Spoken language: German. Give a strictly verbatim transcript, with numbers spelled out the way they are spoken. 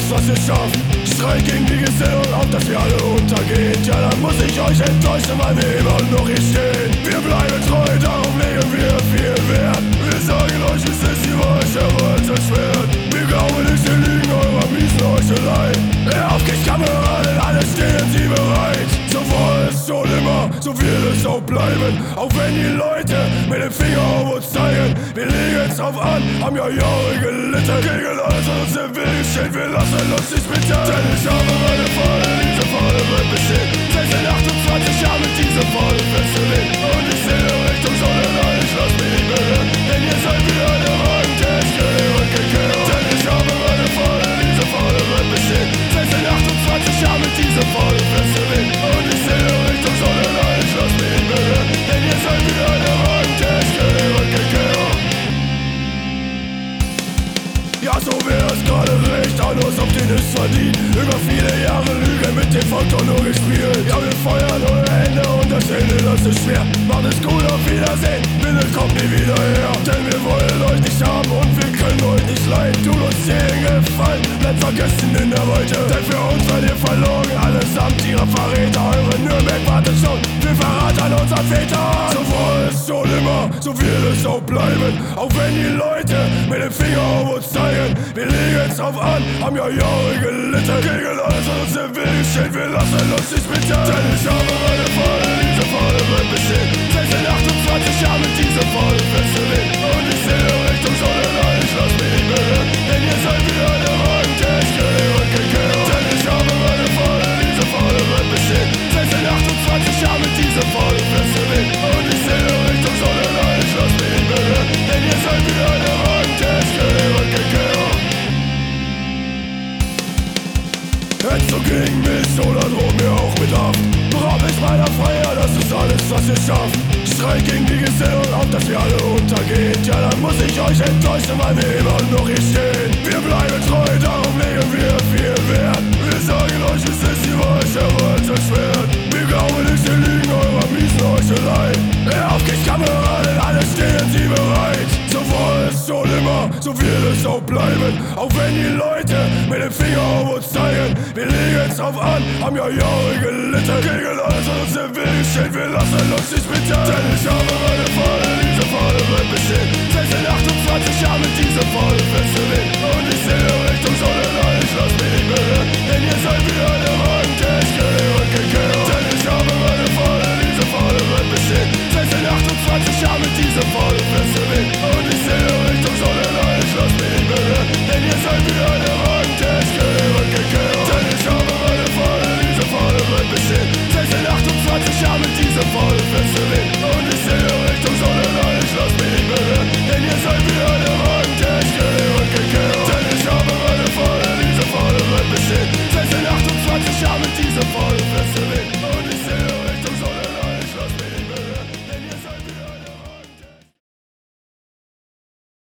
was ihr schafft. Streit gegen die Gesinnung, auf dass wir alle untergehen. Ja, dann muss ich euch enttäuschen, weil wir immer noch hier stehen. Wir bleiben treu, darauf legen wir viel Wert. Wir sagen euch, es ist die Wahrheit, der Schwert. Wir glauben nicht den Lügen eurer miesen Heuchelei. Auf geht's, Kameraden, alle stehen sie bereit. So war es schon immer, so wird es auch bleiben. Auch wenn die Leute mit dem Finger auf uns zeigen. Wir legen's drauf an, haben ja Jahre gelitten. Gegen alles, was uns im Weg steht, wir lassen uns nicht bitte. Denn ich habe meine Falle, diese Falle wird bestehen. sechzehnhundertachtundzwanzig Jahre mit dieser Falle festgelegt. Und ich sehe Richtung Sonne, nein, ich lass mich nicht berühren. Denn ihr seid wieder der Wagen, der ich gehe und gekehrt. Denn ich habe meine Falle, diese Falle wird bestehen. sechzehnhundertachtundzwanzig Jahre mit dieser Falle festgelegt. Und ich sehe Richtung Sonne, nein, ich lass mich nicht berühren. Denn ihr seid wieder der Wagen, der ich gehe und gekehrt. Ja, so wäre es gerade recht, an uns auf den es verdient. Über viele Jahre Lüge mit dem Faktor nur gespielt. Ja, wir feuern eure Hände und das Ende, das ist schwer. Macht es gut, auf Wiedersehen, bitte kommt nie wieder her. Denn wir wollen euch nicht haben und wir können euch nicht leiden. Tut uns den Gefallen, bleibt vergessen in der Weite. Denn für uns seid ihr verloren, allesamt ihre Verräter. Eure Nürnberg wartet schon, für Verrat an unseren Väter. So war es schon immer, so wird es auch bleiben. Auch wenn die Leute mit dem Finger auf uns zeigen. Wir legen's drauf an, haben ja Jahre gelitten. Gegen alles, was uns im Weg steht, wir lassen uns nicht bitte. Denn ich habe meine Falle, diese Falle wird bestehen. sechzehnhundertachtundzwanzig Jahre mit dieser Falle festgelegt. Und ich sehe Richtung Sonne, nein, ich lass mich nicht berühren. Denn ihr seid wieder der Wagen, der ich gehe und gekehrt. Denn ich habe meine Falle, diese Falle wird bestehen. sechzehnhundertachtundzwanzig Jahre mit dieser Falle festgelegt. Und ich sehe Richtung Sonne, nein, ich lass mich nicht berühren. Denn ihr seid wieder der Wagen, der ich gehe und gekehrt. Hättest du gegen mich oder droh mir auch mit ab? Beraubt mich meiner Freiheit, das ist alles, was ihr schafft. Streit gegen die Gesinnung, auf dass wir alle untergehen. Ja, dann muss ich euch enttäuschen, weil wir immer noch hier stehen. Wir bleiben treu, darauf legen wir viel Wert. Wir sagen euch, es ist die Wahrheit, der Wahrheit Schwert. Wir glauben nicht den Lügen eurer miesen Heuchelei. Auf geht's, Kameraden, alle stehen sie bereit. So war es schon immer, so wird es auch bleiben. Auch wenn die Leute mit dem Finger auf uns zeigen. Wir legen's drauf an, haben ja Jahre gelitten. Gegen alles, was uns im Weg steht, wir lassen uns nicht bitte. Denn ich habe meine Falle, diese Falle wird bestehen. sechzehnhundertachtundzwanzig Jahre mit dieser Falle festgelegt. Und ich sehe Richtung Sonne, nein, ich lass mich nicht berühren. Denn ihr seid wieder der Wagen, der ich gehe und gekehrt. Denn ich habe meine Falle, diese Falle wird bestehen. sechzehnhundertachtundzwanzig Jahre mit dieser